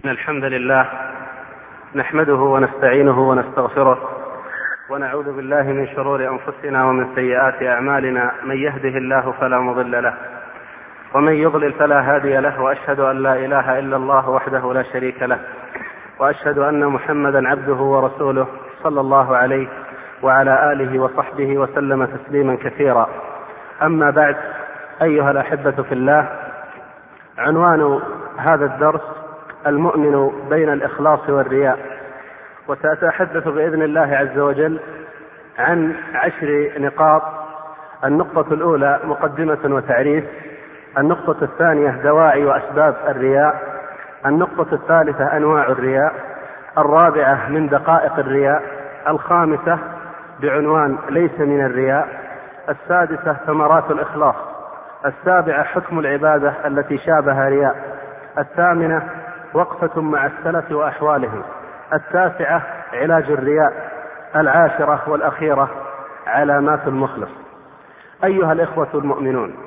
الحمد لله نحمده ونستعينه ونستغفره ونعوذ بالله من شرور أنفسنا ومن سيئات أعمالنا. من يهده الله فلا مضل له ومن يضلل فلا هادي له، وأشهد أن لا إله إلا الله وحده لا شريك له، وأشهد أن محمدا عبده ورسوله صلى الله عليه وعلى آله وصحبه وسلم تسليما كثيرا. أما بعد، أيها الأحبة في الله، عنوان هذا الدرس المؤمن بين الإخلاص والرياء، وسأتحدث بإذن الله عز وجل عن 10 نقاط. النقطة الأولى مقدمة وتعريف، النقطة الثانية دواعي وأسباب الرياء، النقطة الثالثة أنواع الرياء، الرابعة من دقائق الرياء، الخامسة بعنوان ليس من الرياء، السادسة ثمرات الإخلاص، السابعة حكم العبادة التي شابه رياء، الثامنة وقفة مع السلف وأحوالهم، التاسعة علاج الرياء، العاشرة والأخيرة علامات المخلص. أيها الإخوة المؤمنون،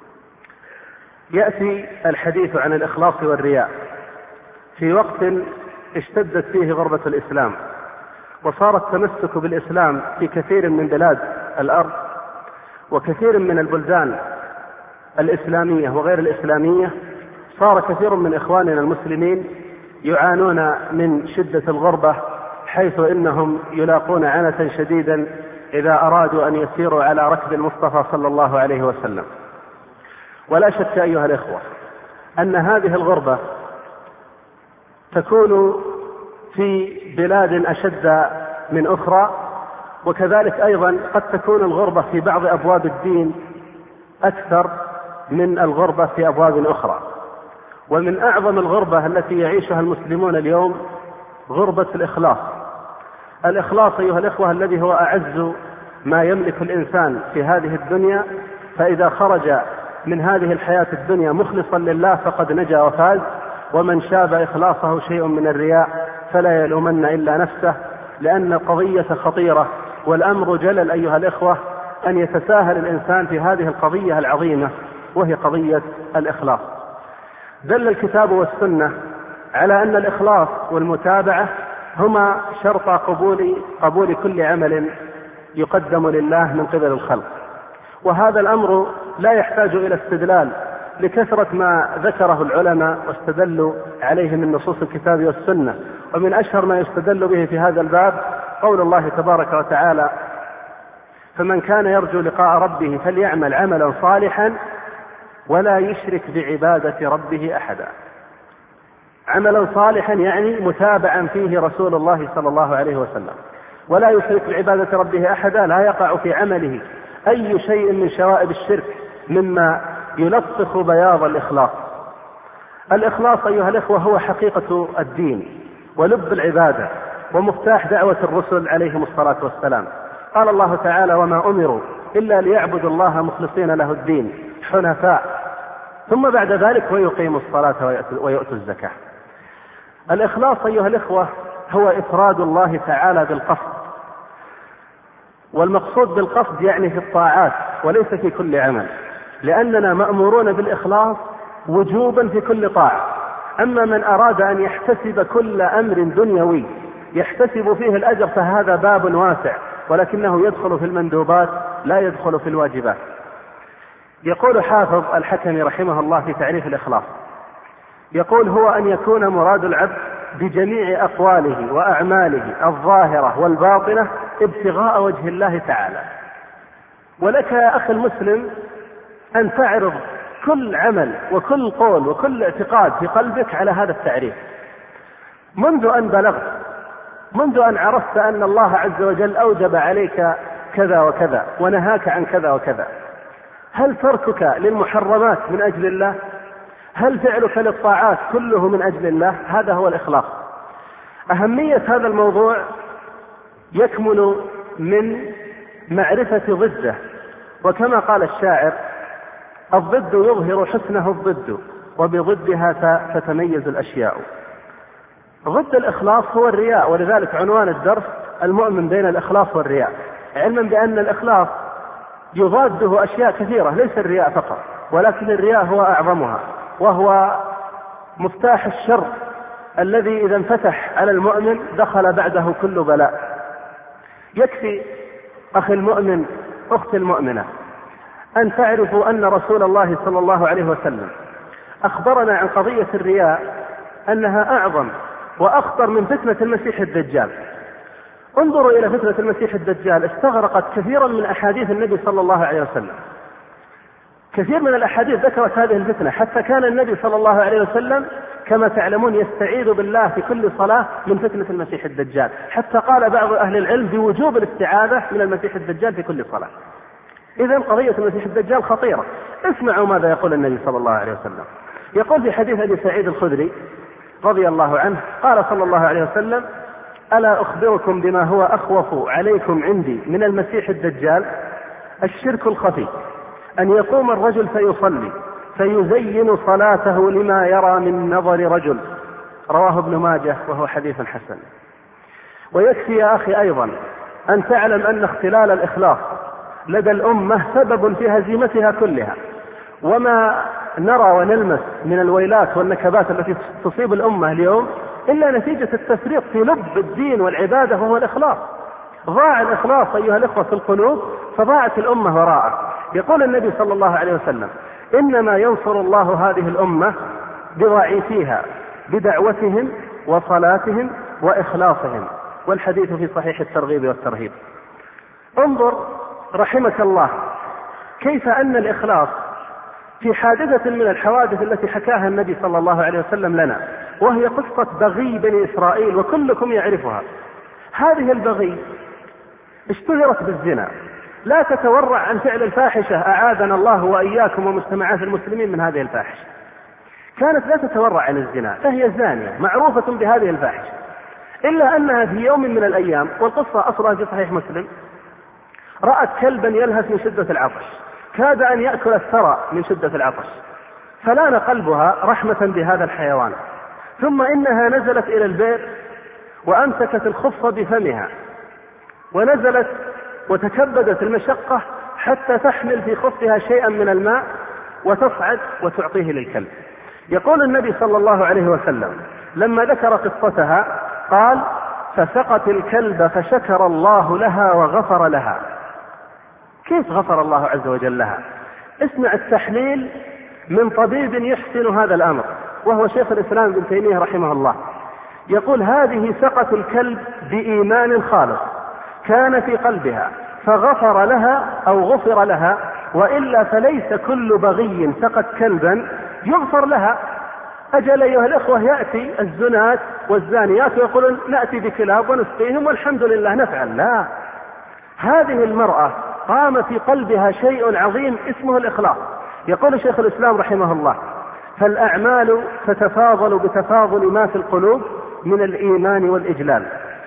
يأتي الحديث عن الإخلاص والرياء في وقت اشتدت فيه غربة الإسلام، وصار التمسك بالإسلام في كثير من بلاد الأرض وكثير من البلدان الإسلامية وغير الإسلامية. صار كثير من إخواننا المسلمين يعانون من شدة الغربة، حيث إنهم يلاقون عنة شديدا إذا أرادوا أن يسيروا على ركب المصطفى صلى الله عليه وسلم. ولا شك أيها الإخوة أن هذه الغربة تكون في بلاد أشد من أخرى، وكذلك أيضا قد تكون الغربة في بعض أبواب الدين أكثر من الغربة في أبواب أخرى. ومن أعظم الغربة التي يعيشها المسلمون اليوم غربة الإخلاص. الإخلاص أيها الإخوة الذي هو أعز ما يملك الإنسان في هذه الدنيا، فإذا خرج من هذه الحياة الدنيا مخلصا لله فقد نجا وفاز. ومن شاب إخلاصه شيء من الرياء فلا يلومن إلا نفسه، لأن القضية خطيرة والأمر جلل أيها الإخوة أن يتساهل الإنسان في هذه القضية العظيمة، وهي قضية الإخلاص. دل الكتاب والسنة على أن الإخلاص والمتابعة هما شرط قبول كل عمل يقدم لله من قبل الخلق. وهذا الأمر لا يحتاج إلى استدلال لكثرة ما ذكره العلماء واستدلوا عليه من نصوص الكتاب والسنة. ومن أشهر ما يستدل به في هذا الباب قول الله تبارك وتعالى: فمن كان يرجو لقاء ربه فليعمل عملا صالحا ولا يشرك بعبادة ربه أحدا. عملا صالحا يعني متابعا فيه رسول الله صلى الله عليه وسلم، ولا يشرك بعبادة ربه أحدا، لا يقع في عمله أي شيء من شوائب الشرك مما يلطخ بياض الإخلاص. الإخلاص أيها الإخوة هو حقيقة الدين ولب العبادة ومفتاح دعوة الرسل عليهم الصلاة والسلام. قال الله تعالى: وما أمروا إلا ليعبدوا الله مخلصين له الدين حنفاء، ثم بعد ذلك ويقيموا الصلاة ويؤتوا الزكاة. الإخلاص أيها الإخوة هو إفراد الله تعالى بالقصد، والمقصود بالقصد يعني في الطاعات وليس في كل عمل، لأننا مأمورون بالإخلاص وجوبا في كل طاعة. أما من أراد أن يحتسب كل أمر دنيوي يحتسب فيه الأجر فهذا باب واسع، ولكنه يدخل في المندوبات لا يدخل في الواجبات. يقول حافظ الحكمي رحمه الله في تعريف الإخلاص، يقول: هو أن يكون مراد العبد بجميع أقواله وأعماله الظاهرة والباطنة ابتغاء وجه الله تعالى. ولك يا أخي المسلم أن تعرض كل عمل وكل قول وكل اعتقاد في قلبك على هذا التعريف، منذ أن بلغت، منذ أن عرفت أن الله عز وجل أوجب عليك كذا وكذا ونهاك عن كذا وكذا. هل تركك للمحرمات من أجل الله؟ هل فعلك للطاعات كله من أجل الله؟ هذا هو الإخلاص. أهمية هذا الموضوع يكمن من معرفة ضده، وكما قال الشاعر: الضد يظهر حسنه الضد وبضدها تتميز الأشياء. ضد الإخلاص هو الرياء، ولذلك عنوان الدرس المؤمن بين الإخلاص والرياء، علما بأن الإخلاص يضاده أشياء كثيرة، ليس الرياء فقط، ولكن الرياء هو أعظمها، وهو مفتاح الشر الذي إذا انفتح على المؤمن دخل بعده كل بلاء. يكفي أخي المؤمن أختي المؤمنة أن تعرفوا أن رسول الله صلى الله عليه وسلم أخبرنا عن قضية الرياء أنها أعظم وأخطر من فتنة المسيح الدجال. انظروا إلى فتنة المسيح الدجال، استغرقت كثيرا من أحاديث النبي صلى الله عليه وسلم. كثير من الأحاديث ذكرت هذه الفتنة، حتى كان النبي صلى الله عليه وسلم كما تعلمون يستعيذ بالله في كل صلاة من فتنة المسيح الدجال، حتى قال بعض أهل العلم بوجوب الاستعاذة من المسيح الدجال في كل صلاة. إذن قضية المسيح الدجال خطيرة. اسمعوا ماذا يقول النبي صلى الله عليه وسلم. يقول في حديث أبي سعيد الخدري رضي الله عنه قال صلى الله عليه وسلم: ألا أخبركم بما هو أخوف عليكم عندي من المسيح الدجال؟ الشرك الخفي، أن يقوم الرجل فيصلي فيزين صلاته لما يرى من نظر رجل. رواه ابن ماجه وهو حديث حسن. ويكفي يا أخي أيضا أن تعلم أن اختلال الإخلاص لدى الأمة سبب في هزيمتها كلها. وما نرى ونلمس من الويلات والنكبات التي تصيب الأمة اليوم إلا نتيجة التفريط في لب الدين والعبادة وهو الإخلاص. ضاع الإخلاص أيها الإخوة في القلوب فضاعت الأمة وراءه. يقول النبي صلى الله عليه وسلم: إنما ينصر الله هذه الأمة بضعيفيها بدعوتهم وصلاتهم وإخلاصهم. والحديث في صحيح الترغيب والترهيب. انظر رحمك الله كيف أن الإخلاص في حادثة من الحوادث التي حكاها النبي صلى الله عليه وسلم لنا، وهي قصة بغي بني إسرائيل وكلكم يعرفها. هذه البغي اشتهرت بالزنا، لا تتورع عن فعل الفاحشة، أعاذنا الله وإياكم ومجتمعات المسلمين من هذه الفاحشة. كانت لا تتورع عن الزنا، فهي زانية معروفة بهذه الفاحشة، إلا أنها في يوم من الأيام، والقصة أصلها في صحيح مسلم، رأت كلبا يلهث من شدة العطش، كاد أن يأكل الثرى من شدة العطش، فلان قلبها رحمة بهذا الحيوان. ثم إنها نزلت إلى البئر وأمسكت الخف بفمها ونزلت وتكبدت المشقة حتى تحمل في خفها شيئا من الماء وتصعد وتعطيه للكلب. يقول النبي صلى الله عليه وسلم لما ذكر قصتها قال: فسقت الكلب فشكر الله لها وغفر لها. كيف غفر الله عز وجل لها؟ اسمع التحليل من طبيب يحسن هذا الأمر، وهو شيخ الإسلام ابن تيمية رحمه الله. يقول: هذه سقت الكلب بإيمان خالص كان في قلبها فغفر لها أو غفر لها، وإلا فليس كل بغي سقت كلبا يغفر لها. أجل أيها الإخوة يأتي الزنات والزانيات ويقولون نأتي بكلاب ونسقيهم والحمد لله نفعل. لا، هذه المرأة قام في قلبها شيء عظيم اسمه الإخلاص. يقول شيخ الإسلام رحمه الله: فالأعمال تتفاضل بتفاضل ما في القلوب من الإيمان والإجلال.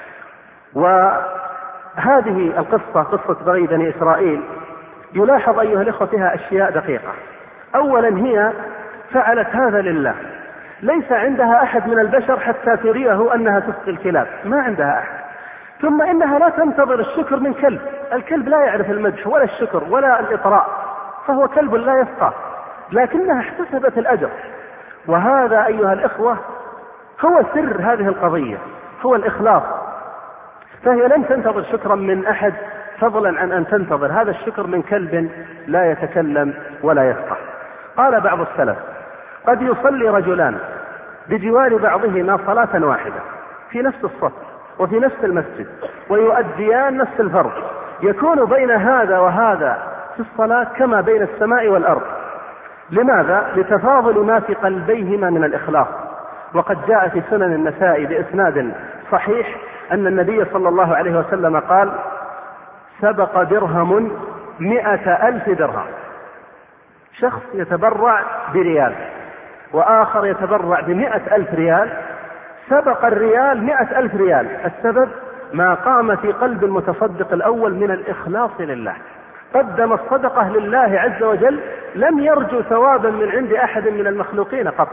وهذه القصة قصة بغي بني إسرائيل يلاحظ أيها الإخوة فيها أشياء دقيقة. أولا هي فعلت هذا لله، ليس عندها أحد من البشر حتى تريه أنها تسقي الكلاب، ما عندها أحد. ثم إنها لا تنتظر الشكر من كلب، الكلب لا يعرف المدح ولا الشكر ولا الإطراء، فهو كلب لا يفقه، لكنها احتسبت الأجر. وهذا أيها الإخوة هو سر هذه القضية، هو الإخلاص. فهي لم تنتظر شكرا من أحد فضلا عن أن تنتظر هذا الشكر من كلب لا يتكلم ولا يفقه. قال بعض السلف: قد يصلي رجلان بجوار بعضهما صلاة واحدة في نفس الصف وفي نفس المسجد ويؤديان نفس الفرض، يكون بين هذا وهذا في الصلاة كما بين السماء والأرض. لماذا؟ لتفاضل ما في قلبيهما من الإخلاص. وقد جاء في سنن النسائي بإسناد صحيح أن النبي صلى الله عليه وسلم قال: سبق درهم 100,000 درهم. شخص يتبرع بريال وآخر يتبرع ب100,000 ريال، سبق الريال 100,000 ريال. السبب ما قام في قلب المتصدق الأول من الإخلاص لله، قدم الصدقة لله عز وجل، لم يرجو ثوابا من عند أحد من المخلوقين قط.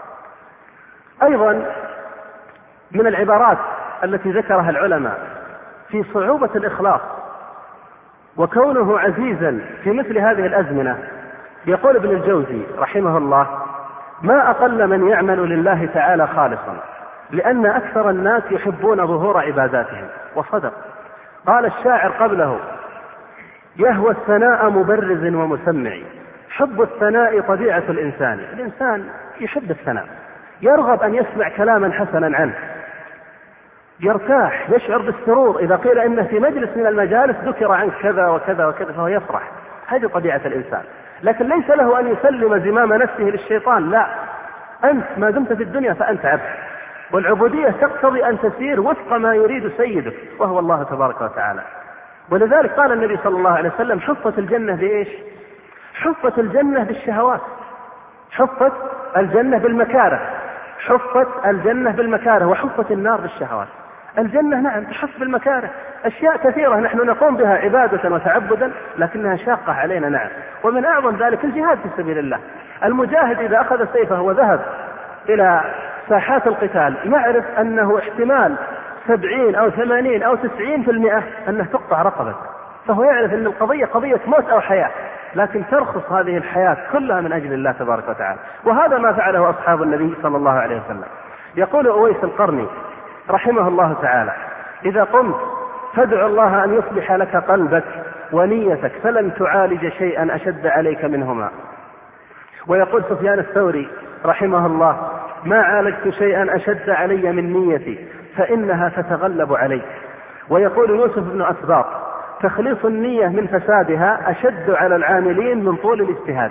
أيضا من العبارات التي ذكرها العلماء في صعوبة الإخلاص وكونه عزيزا في مثل هذه الأزمنة، يقول ابن الجوزي رحمه الله: ما أقل من يعمل لله تعالى خالصا لأن أكثر الناس يحبون ظهور عباداتهم. وصدق. قال الشاعر قبله: يهوى الثناء مبرز ومسمع. حب الثناء طبيعة الإنسان. الإنسان يحب الثناء، يرغب أن يسمع كلاما حسنا عنه، يرتاح، يشعر بالسرور إذا قيل إنه في مجلس من المجالس ذكر عنك كذا وكذا وكذا فهو يفرح. هذه طبيعة الإنسان. لكن ليس له أن يسلم زمام نفسه للشيطان، لا، أنت ما دمت في الدنيا فأنت عبد، والعبودية تقتضي أن تسير وفق ما يريد سيدك وهو الله تبارك وتعالى. ولذلك قال النبي صلى الله عليه وسلم: حفت الجنة بإيش؟ حفت الجنة بالشهوات، حفت الجنة بالمكاره، حفت الجنة بالمكاره، وحفت النار بالشهوات. الجنة نعم تحف بالمكاره، أشياء كثيرة نحن نقوم بها عبادة وتعبدا لكنها شاقة علينا، نعم. ومن أعظم ذلك الجهاد في سبيل الله. المجاهد إذا أخذ سيفه وذهب إلى ساحات القتال يعرف أنه احتمال 70 أو 80 أو 90% أنه تقطع رقبته، فهو يعرف أن القضية قضية موت أو حياة، لكن ترخص هذه الحياة كلها من أجل الله تبارك وتعالى. وهذا ما فعله أصحاب النبي صلى الله عليه وسلم. يقول أويس القرني رحمه الله تعالى: إذا قمت فادع الله أن يصلح لك قلبك ونيتك فلن تعالج شيئا أشد عليك منهما. ويقول سفيان الثوري رحمه الله: ما عالجت شيئا أشد علي من نيتي فإنها تتغلب عليك. ويقول يوسف بن أسباط: تخليص النية من فسادها أشد على العاملين من طول الاجتهاد.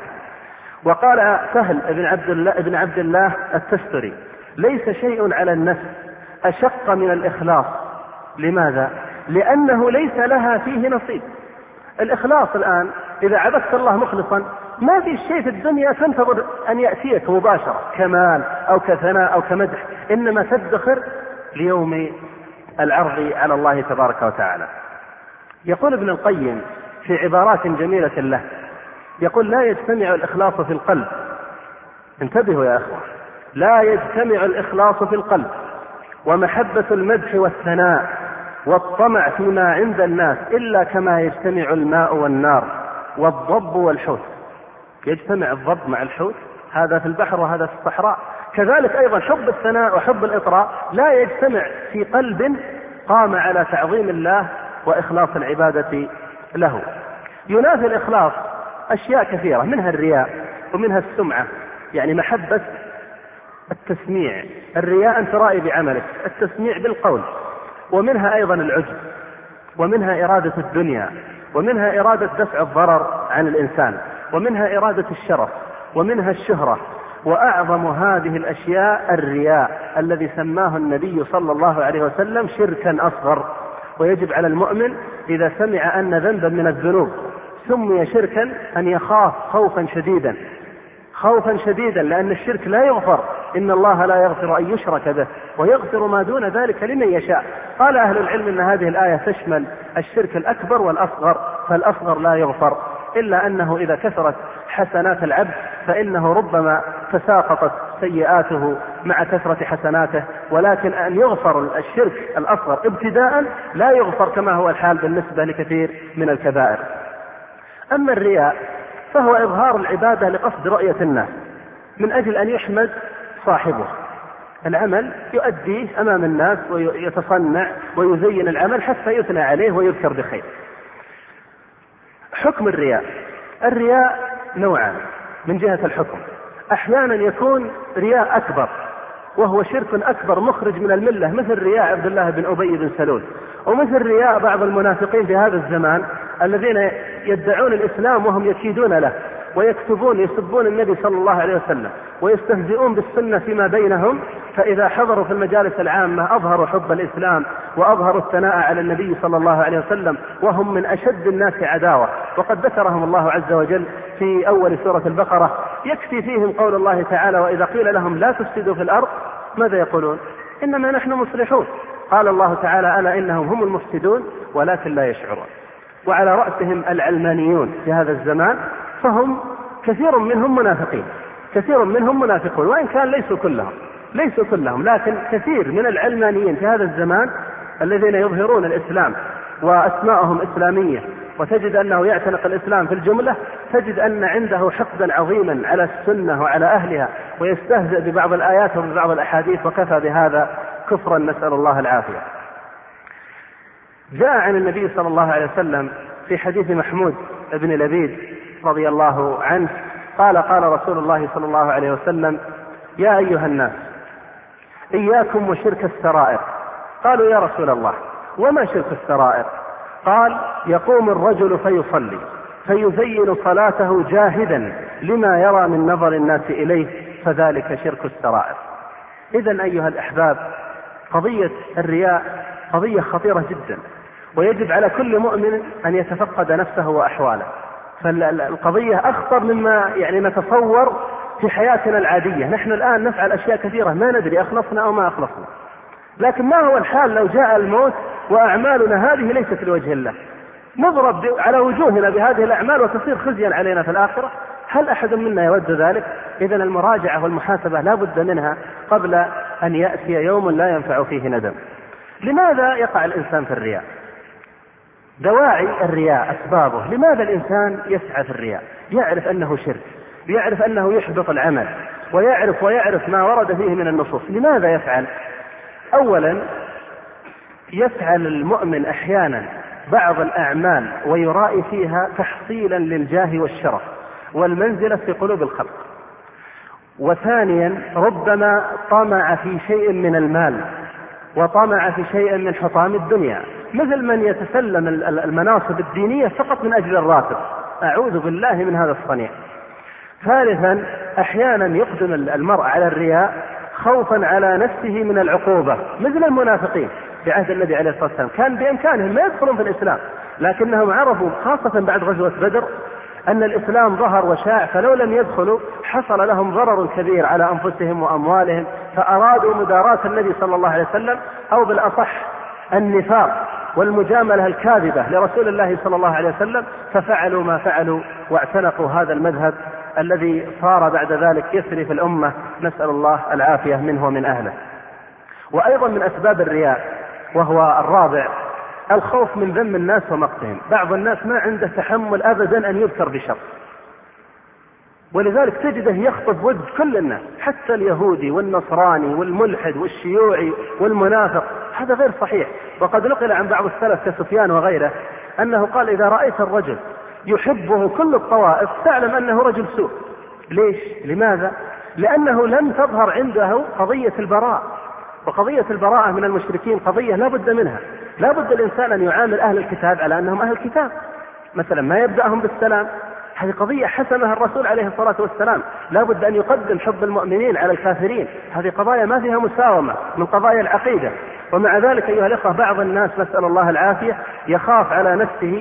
وقال سهل بن عبد الله التستري: ليس شيء على النفس أشق من الإخلاص. لماذا؟ لأنه ليس لها فيه نصيب. الإخلاص الآن إذا عبدت الله مخلصا ما في شيء في الدنيا تنتظر أن يأتيك مباشرة كمال أو كثناء أو كمدح، إنما تدخر ليوم العرض على الله تبارك وتعالى. يقول ابن القيم في عبارات جميلة له، يقول: لا يجتمع الإخلاص في القلب. انتبهوا يا أخوة، لا يجتمع الإخلاص في القلب ومحبة المدح والثناء والطمع فيما عند الناس إلا كما يجتمع الماء والنار والضب والحوت. يجتمع الضب مع الحوت، هذا في البحر وهذا في الصحراء. كذلك أيضا حب الثناء وحب الإطراء لا يجتمع في قلب قام على تعظيم الله وإخلاص العبادة له. ينافي الإخلاص أشياء كثيرة، منها الرياء ومنها السمعة، يعني محبة التسميع. الرياء أن ترائي بعملك، التسميع بالقول. ومنها أيضا العجب، ومنها إرادة الدنيا، ومنها إرادة دفع الضرر عن الإنسان، ومنها إرادة الشرف، ومنها الشهرة. وأعظم هذه الأشياء الرياء الذي سماه النبي صلى الله عليه وسلم شركا أصغر. ويجب على المؤمن إذا سمع أن ذنبا من الذنوب سمي شركا أن يخاف خوفا شديدا، خوفا شديدا، لأن الشرك لا يغفر، إن الله لا يغفر أن يشرك به ويغفر ما دون ذلك لمن يشاء. قال أهل العلم أن هذه الآية تشمل الشرك الأكبر والأصغر، فالأصغر لا يغفر، إلا أنه إذا كثرت حسنات العبد فإنه ربما تساقطت سيئاته مع كثرة حسناته، ولكن أن يغفر الشرك الأصغر ابتداء لا يغفر كما هو الحال بالنسبة لكثير من الكبائر. أما الرياء فهو إظهار العبادة لقصد رؤية الناس من أجل أن يحمد صاحبه. العمل يؤديه أمام الناس ويتصنع ويزين العمل حتى يثنى عليه ويذكر بخير. حكم الرياء: الرياء نوعان من جهة الحكم. أحيانا يكون رياء أكبر وهو شرك أكبر مخرج من الملة، مثل رياء عبد الله بن أبي بن سلول، ومثل رياء بعض المنافقين في هذا الزمان الذين يدعون الإسلام وهم يكيدون له ويكتبون يسبون النبي صلى الله عليه وسلم ويستهزئون بالسنة فيما بينهم، فإذا حضروا في المجالس العامة أظهروا حب الإسلام وأظهروا الثناء على النبي صلى الله عليه وسلم، وهم من أشد الناس عداوة. وقد ذكرهم الله عز وجل في أول سورة البقرة، يكفي فيهم قول الله تعالى: وإذا قيل لهم لا تفسدوا في الأرض ماذا يقولون؟ إنما نحن مصلحون. قال الله تعالى: ألا إنهم هم المفسدون ولكن لا يشعرون. وعلى رأسهم العلمانيون في هذا الزمان، فهم كثير منهم منافقين، كثير منهم منافقون، وإن كان ليسوا كلهم، لكن كثير من العلمانيين في هذا الزمان الذين يظهرون الإسلام وأسماءهم إسلامية وتجد أنه يعتنق الإسلام في الجملة، تجد أن عنده حقدا عظيما على السنة وعلى أهلها، ويستهزئ ببعض الآيات وببعض الأحاديث، وكفى بهذا كفرا، نسأل الله العافية. جاء عن النبي صلى الله عليه وسلم في حديث محمود بن لبيد رضي الله عنه قال: قال رسول الله صلى الله عليه وسلم: يا أيها الناس إياكم وشرك السرائر. قالوا: يا رسول الله وما شرك السرائر؟ قال: يقوم الرجل فيصلي فيزين صلاته جاهدا لما يرى من نظر الناس إليه، فذلك شرك السرائر. إذن أيها الأحباب، قضية الرياء قضية خطيرة جدا، ويجب على كل مؤمن أن يتفقد نفسه وأحواله، فالقضية أخطر مما نتصور في حياتنا العادية. نحن الآن نفعل أشياء كثيرة ما ندري أخلصنا أو ما أخلصنا، لكن ما هو الحال لو جاء الموت وأعمالنا هذه ليست لوجه الله؟ نضرب على وجوهنا بهذه الأعمال وتصير خزيا علينا في الآخرة. هل أحد منا يود ذلك؟ إذن المراجعة والمحاسبة لا بد منها قبل أن يأتي يوم لا ينفع فيه ندم. لماذا يقع الإنسان في الرياء؟ دواعي الرياء، أسبابه. لماذا الإنسان يسعى في الرياء؟ يعرف أنه شرك، يعرف أنه يحبط العمل، ويعرف ما ورد فيه من النصوص. لماذا يفعل؟ أولا، يفعل المؤمن أحيانا بعض الأعمال ويرائي فيها تحصيلا للجاه والشرف والمنزلة في قلوب الخلق. وثانيا، ربما طمع في شيء من المال وطمع في شيء من حطام الدنيا، مثل من يتسلم المناصب الدينية فقط من أجل الراتب. أعوذ بالله من هذا الصنيع. ثالثا، أحيانا يقدم المرء على الرياء خوفا على نفسه من العقوبة، مثل المنافقين في عهد النبي عليه الصلاة والسلام، كان بإمكانهم ما يدخلون في الإسلام، لكنهم عرفوا خاصة بعد غزوة بدر أن الإسلام ظهر وشاع، فلو لم يدخلوا حصل لهم ضرر كبير على أنفسهم وأموالهم، فأرادوا مداراة النبي صلى الله عليه وسلم، أو بالأصح النفاق والمجاملة الكاذبة لرسول الله صلى الله عليه وسلم، ففعلوا ما فعلوا واعتنقوا هذا المذهب الذي صار بعد ذلك يسري في الأمة، نسأل الله العافية منه ومن أهله. وأيضا من أسباب الرياء وهو الرابع، الخوف من ذم الناس ومقتهم. بعض الناس ما عنده تحمل أبدا أن يذكر بشر، ولذلك تجده يخطف وجه كل الناس، حتى اليهودي والنصراني والملحد والشيوعي والمنافق. هذا غير صحيح. وقد نقل عن بعض السلف كسفيان وغيره أنه قال: إذا رأيت الرجل يحبه كل الطوائف تعلم أنه رجل سوء. ليش؟ لماذا؟ لأنه لم تظهر عنده قضية البراء، وقضية البراءة من المشركين قضية لا بد منها. لا بد الإنسان أن يعامل أهل الكتاب على أنهم أهل الكتاب، مثلا ما يبدأهم بالسلام، هذه قضية حسمها الرسول عليه الصلاة والسلام. لا بد أن يقدم حب المؤمنين على الكافرين، هذه قضايا ما فيها مساومة من قضايا العقيدة. ومع ذلك أيها الأخوة، بعض الناس نسأل الله العافية يخاف على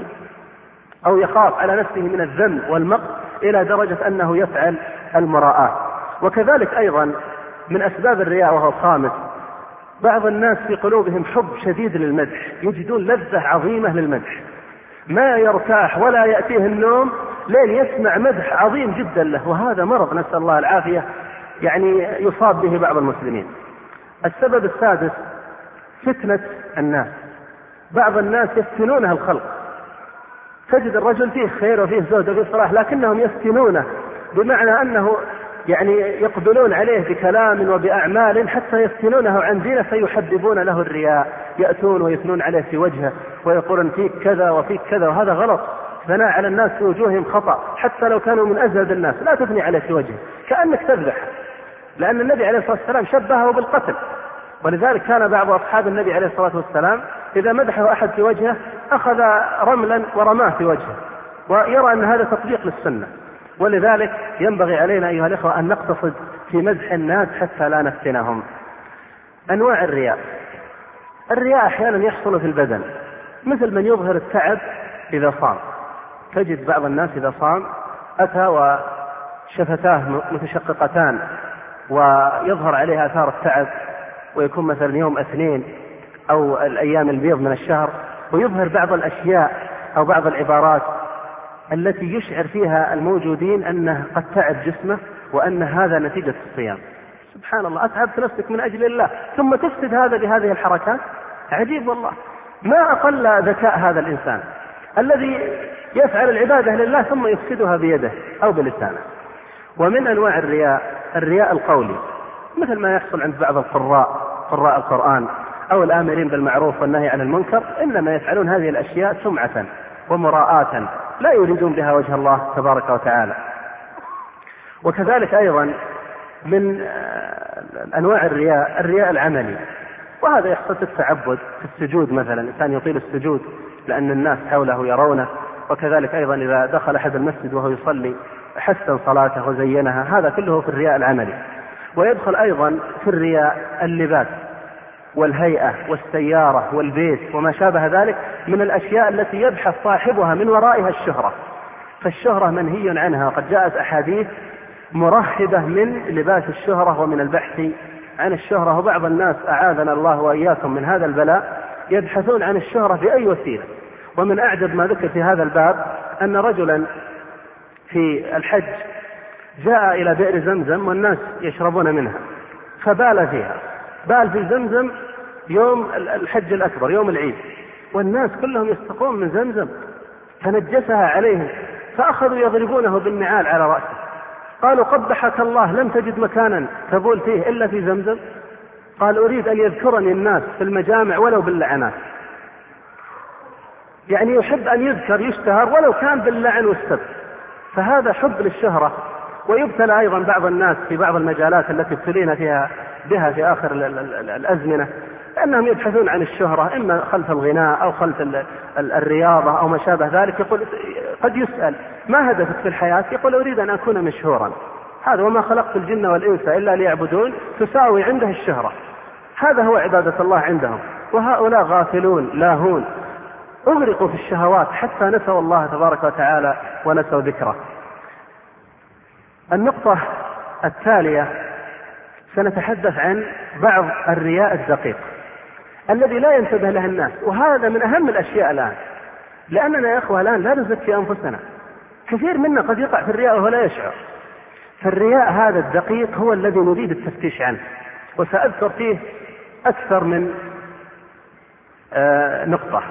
نفسه من الذم والمقت إلى درجة أنه يفعل المراءات. وكذلك أيضا من أسباب الرياء وهو الخامس، بعض الناس في قلوبهم حب شديد للمدح، يجدون لذة عظيمة للمدح، ما يرتاح ولا يأتيه النوم لين يسمع مدح عظيم جدا له، وهذا مرض نسأل الله العافية يصاب به بعض المسلمين. السبب السادس، فتنة الناس. بعض الناس يفتنونه الخلق، تجد الرجل فيه خير وفيه زهد وفيه صلاح، لكنهم يفتنونه، بمعنى أنه يقبلون عليه بكلام وبأعمال حتى يفتنونه عن دينه، فيحببون له الرياء، يأتون ويثنون عليه في وجهه ويقولون فيك كذا وفيك كذا، وهذا غلط. ثناء على الناس في وجوههم خطأ، حتى لو كانوا من أزهد الناس لا تثني عليه في وجهه، كأنك تذبح، لأن النبي عليه الصلاة والسلام شبهه بالقتل. ولذلك كان بعض أصحاب النبي عليه الصلاة والسلام إذا مدحه أحد في وجهه أخذ رملا ورماه في وجهه، ويرى أن هذا تطبيق للسنة. ولذلك ينبغي علينا أيها الأخوة أن نقتصد في مدح الناس حتى لا نفتنهم. أنواع الرياء. الرياء أحيانا يحصل في البدن، مثل من يظهر التعب إذا صام. تجد بعض الناس إذا صام أتى وشفتاه متشققتان ويظهر عليها آثار التعب، ويكون مثلا يوم اثنين أو الأيام البيض من الشهر، ويظهر بعض الأشياء أو بعض العبارات التي يشعر فيها الموجودين أنه قد تعب جسمه وأن هذا نتيجة الصيام. سبحان الله، أتعبت نفسك من أجل الله ثم تفسد هذا بهذه الحركات. عجيب والله، ما أقل ذكاء هذا الإنسان. الذي يفعل العبادة لله ثم يفسدها بيده أو بلسانه. ومن أنواع الرياء القولي، مثل ما يحصل عند بعض قراء القرآن أو الآمرين بالمعروف والنهي عن المنكر، إنما يفعلون هذه الأشياء سمعة ومراءة لا يريدون بها وجه الله تبارك وتعالى. وكذلك أيضا من أنواع الرياء العملي، وهذا يحصل في التعبد، في السجود مثلا، الإنسان يطيل السجود لأن الناس حوله يرونه، وكذلك أيضا إذا دخل أحد المسجد وهو يصلي حسن صلاته وزينها، هذا كله في الرياء العملي. ويدخل أيضا في الرياء اللباس والهيئة والسيارة والبيت وما شابه ذلك من الأشياء التي يبحث صاحبها من ورائها الشهرة، فالشهرة منهي عنها، وقد جاءت أحاديث مرهبة من لباس الشهرة ومن البحث عن الشهرة. وبعض الناس أعاذنا الله وإياكم من هذا البلاء يبحثون عن الشهرة بأي وسيلة. ومن أعجب ما ذكر في هذا الباب أن رجلا في الحج جاء إلى بئر زمزم والناس يشربون منها، فبال فيها، بال في زمزم يوم الحج الأكبر يوم العيد، والناس كلهم يستقون من زمزم، فنجسها عليهم، فأخذوا يضربونه بالنعال على رأسه. قالوا قبحك الله، لم تجد مكانا تبول فيه إلا في زمزم؟ قال أريد أن يذكرني الناس في المجامع ولو باللعنات، يعني يحب أن يذكر يشتهر ولو كان باللعن والسب، فهذا حب للشهرة. ويبتلى أيضا بعض الناس في بعض المجالات التي ابتلينا بها في آخر الأزمنة، أنهم يبحثون عن الشهرة إما خلف الغناء أو خلف الرياضة أو ما شابه ذلك. يقول قد يسأل ما هدفك في الحياة؟ يقول أريد أن أكون مشهورا. هذا وما خلقت الجن والإنس إلا ليعبدون، تساوي عنده الشهرة. هذا هو عبادة الله عندهم. وهؤلاء غافلون لاهون أغرقوا في الشهوات حتى نسوا الله تبارك وتعالى ونسوا ذكره. النقطة التالية سنتحدث عن بعض الرياء الدقيق الذي لا ينتبه له الناس، وهذا من أهم الأشياء الآن، لأننا يا أخوة الآن لا نزكي أنفسنا، كثير منا قد يقع في الرياء وهو لا يشعر. فالرياء هذا الدقيق هو الذي نريد التفتيش عنه، وسأذكر فيه أكثر من نقطة.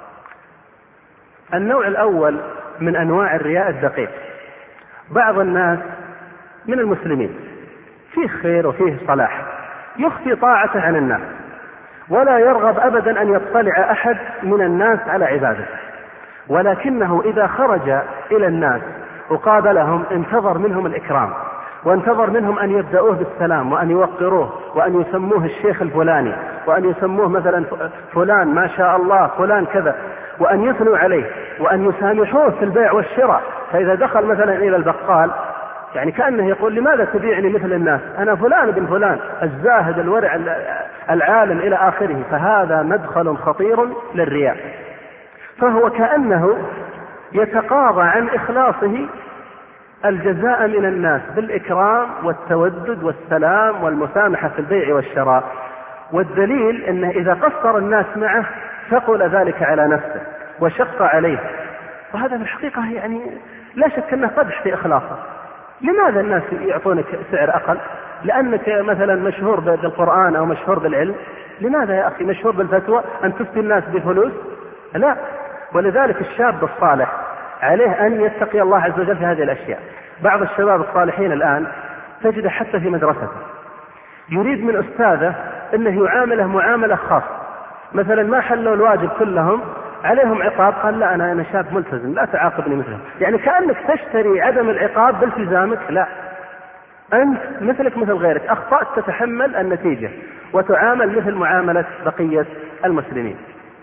النوع الأول من أنواع الرياء الدقيق، بعض الناس من المسلمين فيه خير وفيه صلاح يخفي طاعته عن الناس، ولا يرغب أبدا أن يطلع أحد من الناس على عبادته، ولكنه إذا خرج إلى الناس وقابلهم انتظر منهم الإكرام، وانتظر منهم أن يبدأوه بالسلام وأن يوقروه وأن يسموه الشيخ الفلاني وأن يسموه مثلا فلان ما شاء الله فلان كذا، وأن يثنوا عليه وأن يسامحوه في البيع والشراء. فإذا دخل مثلا إلى البقال يعني كأنه يقول لماذا تبيعني مثل الناس، أنا فلان بن فلان الزاهد الورع العالم إلى آخره. فهذا مدخل خطير للرياء، فهو كأنه يتقاضى عن إخلاصه الجزاء من الناس بالإكرام والتودد والسلام والمسامحة في البيع والشراء. والدليل أنه إذا قصر الناس معه ثقل ذلك على نفسه وشق عليه، وهذا في الحقيقة يعني لا شك أنه قدح في إخلاصه. لماذا الناس يعطونك سعر أقل؟ لأنك مثلا مشهور بالقرآن أو مشهور بالعلم؟ لماذا يا أخي مشهور بالفتوى أن تفتي الناس بفلوس؟ لا. ولذلك الشاب الصالح عليه أن يتقي الله عز وجل في هذه الأشياء. بعض الشباب الصالحين الآن تجد حتى في مدرسته يريد من أستاذه أنه يعامله معاملة خاصة، مثلا ما حلوا الواجب كلهم عليهم عقاب، قال لا أنا شاب ملتزم لا تعاقبني مثله، يعني كأنك تشتري عدم العقاب بالتزامك. لا، أنت مثلك مثل غيرك، أخطأت تتحمل النتيجة وتعامل مثل معاملة بقية المسلمين.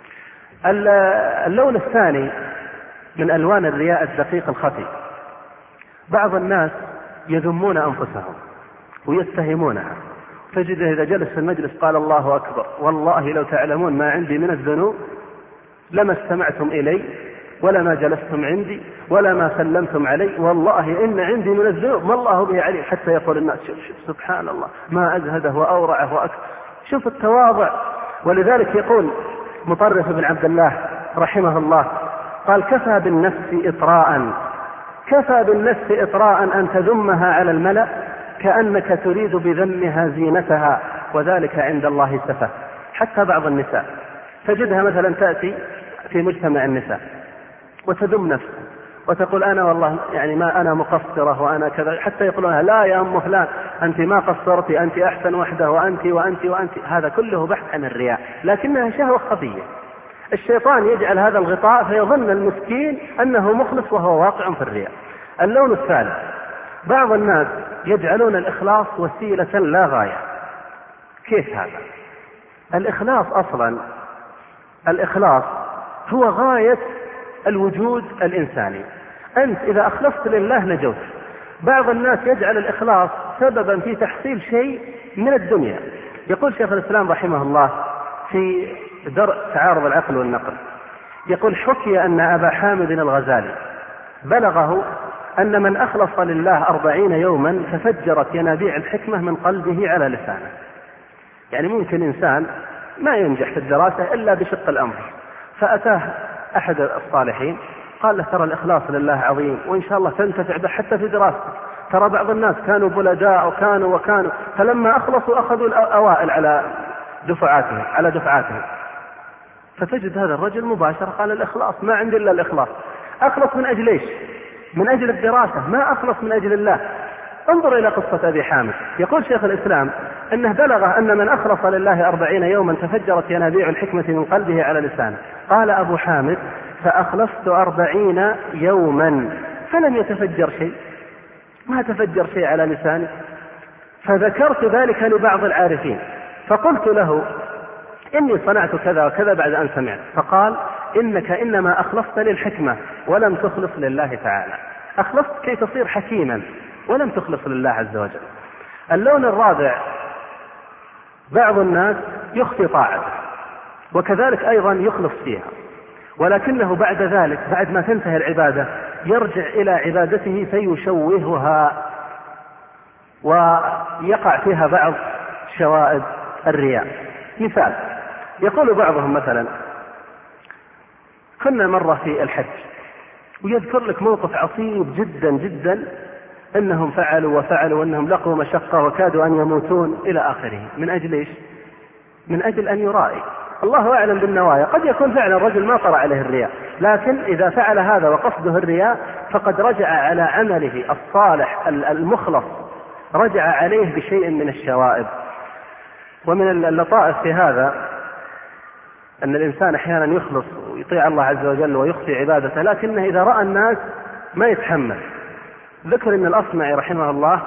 اللون الثاني من ألوان الرياء الدقيق الخفي، بعض الناس يذمون أنفسهم ويتهمونها، تجده إذا جلس في المجلس قال الله أكبر والله لو تعلمون ما عندي من الذنوب لما استمعتم إلي ولا ما جلستم عندي ولا ما سلمتم علي، والله إن عندي من الذنوب ما الله به عليم. حتى يقول الناس شوف سبحان الله ما أزهده وأورعه وأكثر. شوف التواضع. ولذلك يقول مطرف بن عبد الله رحمه الله قال كفى بالنفس إطراء أن تذمها على الملأ كأنك تريد بذمها زينتها وذلك عند الله سفه. حتى بعض النساء تجدها مثلا تأتي في مجتمع النساء وتذم نفسها وتقول أنا والله يعني ما أنا مقصرة وأنا كذا، حتى يقولونها لا يا أم فلان أنت ما قصرت، أنت أحسن وحدة، وأنت وأنت وأنت. هذا كله بحث عن الرياء، لكنها شهوة خفية. الشيطان يجعل هذا الغطاء فيظن المسكين أنه مخلص وهو واقع في الرياء. اللون الثالث، بعض الناس يجعلون الإخلاص وسيلة لا غاية. كيف هذا؟ الإخلاص أصلا، الإخلاص هو غاية الوجود الإنساني. أنت إذا أخلصت لله نجوت. بعض الناس يجعل الإخلاص سببا في تحصيل شيء من الدنيا. يقول شيخ الإسلام رحمه الله في درء تعارض العقل والنقل، يقول حكي أن أبا حامد الغزالي بلغه أن من أخلص لله 40 يوما تفجرت ينابيع الحكمة من قلبه على لسانه. يعني ممكن إنسان ما ينجح في الدراسة إلا بشق الأمر، فأتاه أحد الصالحين قال له ترى الإخلاص لله عظيم وإن شاء الله تنتفع به حتى في دراستك، ترى بعض الناس كانوا بلداء وكانوا فلما أخلصوا أخذوا الأوائل على دفعاتهم. فتجد هذا الرجل مباشرة قال الإخلاص ما عندي إلا الإخلاص. أخلص من أجل إيش؟ من أجل الدراسة، ما أخلص من أجل الله. انظر إلى قصة أبي حامد. يقول شيخ الإسلام أنه بلغ أن من أخلص لله 40 يوما تفجرت ينابيع الحكمة من قلبه على لسانه. قال أبو حامد فأخلصت 40 يوما فلم يتفجر شيء، ما تفجر شيء على لساني. فذكرت ذلك لبعض العارفين فقلت له إني صنعت كذا وكذا بعد أن سمعت، فقال إنك إنما أخلصت للحكمة ولم تخلص لله تعالى. أخلصت كي تصير حكيما ولم تخلص لله عز وجل. اللون الرابع، بعض الناس يخفي طاعته وكذلك أيضا يخلص فيها، ولكنه بعد ذلك بعد ما تنتهي العبادة يرجع إلى عبادته فيشوهها ويقع فيها بعض شوائب الرياء. مثال، يقول بعضهم مثلا كنا مرة في الحج ويذكر لك موقف عصيب جدا جدا أنهم فعلوا وفعلوا وأنهم لقوا مشقة وكادوا أن يموتون إلى آخره. من أجل إيش؟ من أجل أن يرائي. الله أعلم بالنوايا، قد يكون فعلا الرجل ما طرأ عليه الرياء، لكن إذا فعل هذا وقصده الرياء فقد رجع على عمله الصالح المخلص، رجع عليه بشيء من الشوائب. ومن اللطائف في هذا أن الإنسان أحيانا يخلص ويطيع الله عز وجل ويخفي عبادته، لكنه إذا رأى الناس ما يتحمل. ذكر أن الأصمعي رحمه الله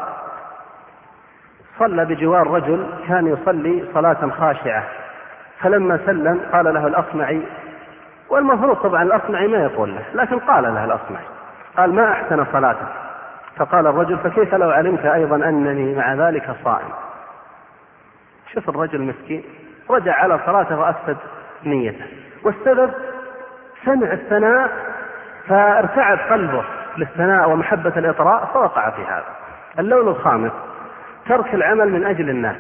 صلى بجوار رجل كان يصلي صلاة خاشعة، فلما سلم قال له الأصمعي، والمفروض طبعا الأصمعي ما يقول له، لكن قال له الأصمعي قال ما أحسن صلاته. فقال الرجل فكيف لو علمت أيضا أنني مع ذلك صائم. شوف الرجل مسكين رجع على صلاته وأفسد نيته، والسبب سمع الثناء فارتعد قلبه للثناء ومحبة الإطراء فوقع في هذا. اللون الخامس، ترك العمل من أجل الناس،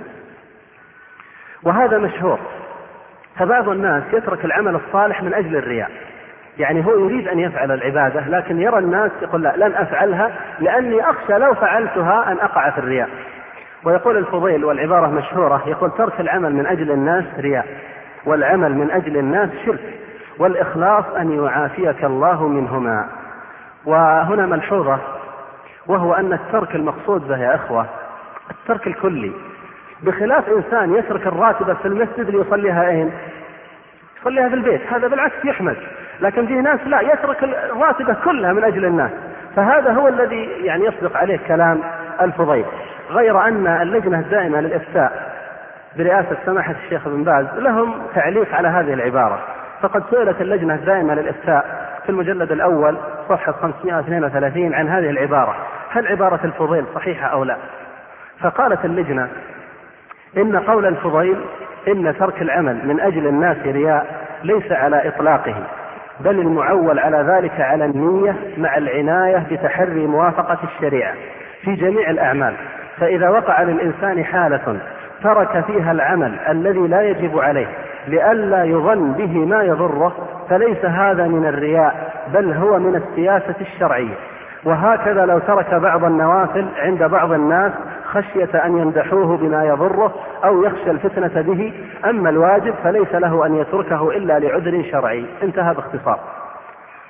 وهذا مشهور. فبعض الناس يترك العمل الصالح من أجل الرياء، يعني هو يريد أن يفعل العبادة لكن يرى الناس يقول لا لن أفعلها لأني أخشى لو فعلتها أن أقع في الرياء. ويقول الفضيل والعبارة مشهورة، يقول ترك العمل من أجل الناس رياء، والعمل من أجل الناس شرك، والإخلاص أن يعافيك الله منهما. وهنا ملحوظة، وهو أن الترك المقصود به يا أخوة الترك الكلي، بخلاف إنسان يترك الراتبة في المسجد ليصليها أين؟ يصليها في البيت، هذا بالعكس يحمد. لكن فيه ناس لا، يترك الراتبة كلها من أجل الناس، فهذا هو الذي يعني يصدق عليه كلام الفضيل. غير أن اللجنة الدائمة للإفتاء برئاسة سماحة الشيخ ابن باز لهم تعليق على هذه العبارة، فقد سئلت اللجنة الدائمة للإفتاء في المجلد الأول صفحة 532 عن هذه العبارة، هل عبارة الفضيل صحيحة أو لا؟ فقالت اللجنة إن قول الفضيل إن ترك العمل من أجل الناس رياء ليس على إطلاقه، بل المعول على ذلك على النية مع العناية بتحري موافقة الشريعة في جميع الأعمال. فإذا وقع للإنسان حالة ترك فيها العمل الذي لا يجب عليه لئلا يظن به ما يضره فليس هذا من الرياء، بل هو من السياسة الشرعية. وهكذا لو ترك بعض النوافل عند بعض الناس خشية أن يمدحوه بما يضره أو يخشى الفتنة به، أما الواجب فليس له أن يتركه إلا لعذر شرعي. انتهى باختصار.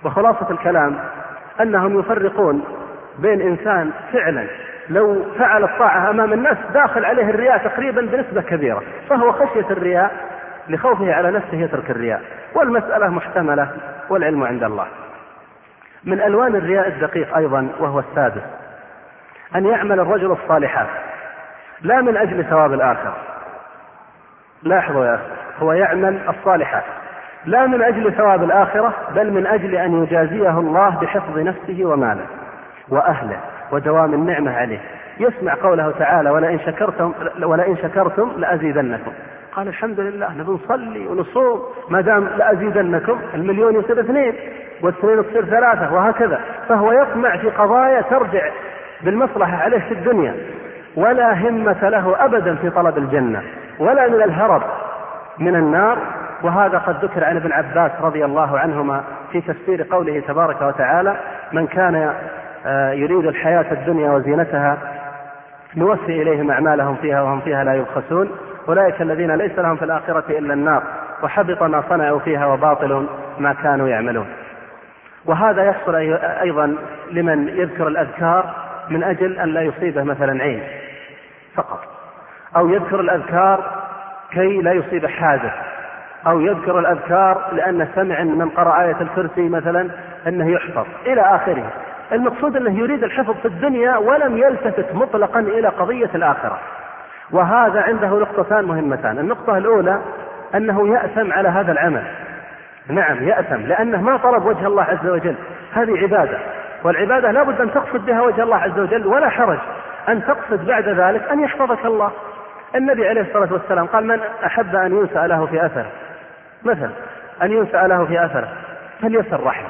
وخلاصة الكلام أنهم يفرقون بين إنسان فعلا لو فعل الطاعة أمام الناس داخل عليه الرياء تقريبا بنسبة كبيرة، فهو خشية الرياء لخوفه على نفسه يترك الرياء، والمسألة محتملة والعلم عند الله. من ألوان الرياء الدقيق أيضا وهو السادس، أن يعمل الرجل الصالحات لا من أجل ثواب الآخرة. لاحظوا يا أخي، هو يعمل الصالحات لا من أجل ثواب الآخرة، بل من أجل أن يجازيه الله بحفظ نفسه وماله وأهله ودوام النعمة عليه. يسمع قوله تعالى ولئن شكرتم لأزيدنكم. قال الحمد لله نبي نصلي ونصوم ما دام لأزيدنكم، المليون يصير 2 والسنين تصير 3 وهكذا. فهو يطمع في قضايا ترجع بالمصلحة عليه في الدنيا، ولا همة له أبدا في طلب الجنة ولا من الهرب من النار. وهذا قد ذكر عن ابن عباس رضي الله عنهما في تفسير قوله تبارك وتعالى: من كان يريد الحياة الدنيا وزينتها نوفي إليهم أعمالهم فيها وهم فيها لا يبخسون، أولئك الذين ليس لهم في الآخرة إلا النار وحبط ما صنعوا فيها وباطل ما كانوا يعملون. وهذا يحصل أيضا لمن يذكر الأذكار من أجل أن لا يصيبه مثلا عين فقط، أو يذكر الأذكار كي لا يصيب حادث، أو يذكر الأذكار لأن سمع من قرأ آية الكرسي مثلا أنه يحفظ إلى آخره. المقصود أنه يريد الحفظ في الدنيا ولم يلتفت مطلقا إلى قضية الآخرة. وهذا عنده نقطتان مهمتان. النقطة الأولى أنه يأثم على هذا العمل، نعم يأثم، لأنه ما طلب وجه الله عز وجل، هذه عبادة، والعبادة لا بد أن تقصد بها وجه الله عز وجل، ولا حرج أن تقصد بعد ذلك أن يحفظك الله. النبي عليه الصلاة والسلام قال: من أحب أن ينسأ له في أثره، مثلا أن ينسأ له في أثره فليصل رحمه.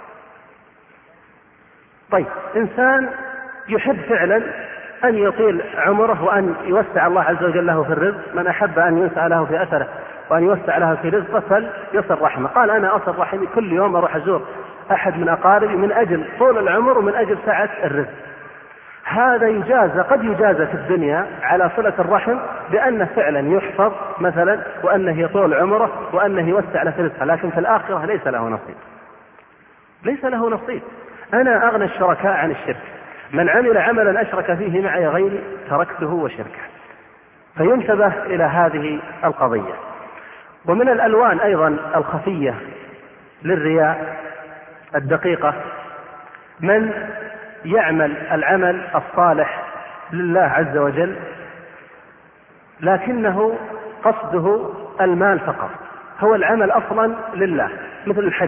طيب، إنسان يحب فعلا أن يطيل عمره وأن يوسع الله عز وجل له في الرزق، من أحب أن ينسأ له في أثره وأن يوسع له في رزقه فليصل رحمه. قال: أنا أصل رحمي كل يوم أروح أزور أحد من أقاربي من أجل طول العمر ومن أجل سعة الرزق. هذا يجازى، قد يجازى في الدنيا على صلة الرحم بأنه فعلا يحفظ مثلا، وأنه يطول عمره، وأنه يوسع له في رزقه، لكن في الآخرة ليس له نصيب، ليس له نصيب. أنا أغنى الشركاء عن الشرك، من عمل عملا أشرك فيه معي غيري تركته وشركه. فينتبه إلى هذه القضية. ومن الألوان أيضا الخفية للرياء الدقيقة من يعمل العمل الصالح لله عز وجل لكنه قصده المال فقط، هو العمل أصلا لله مثل الحج،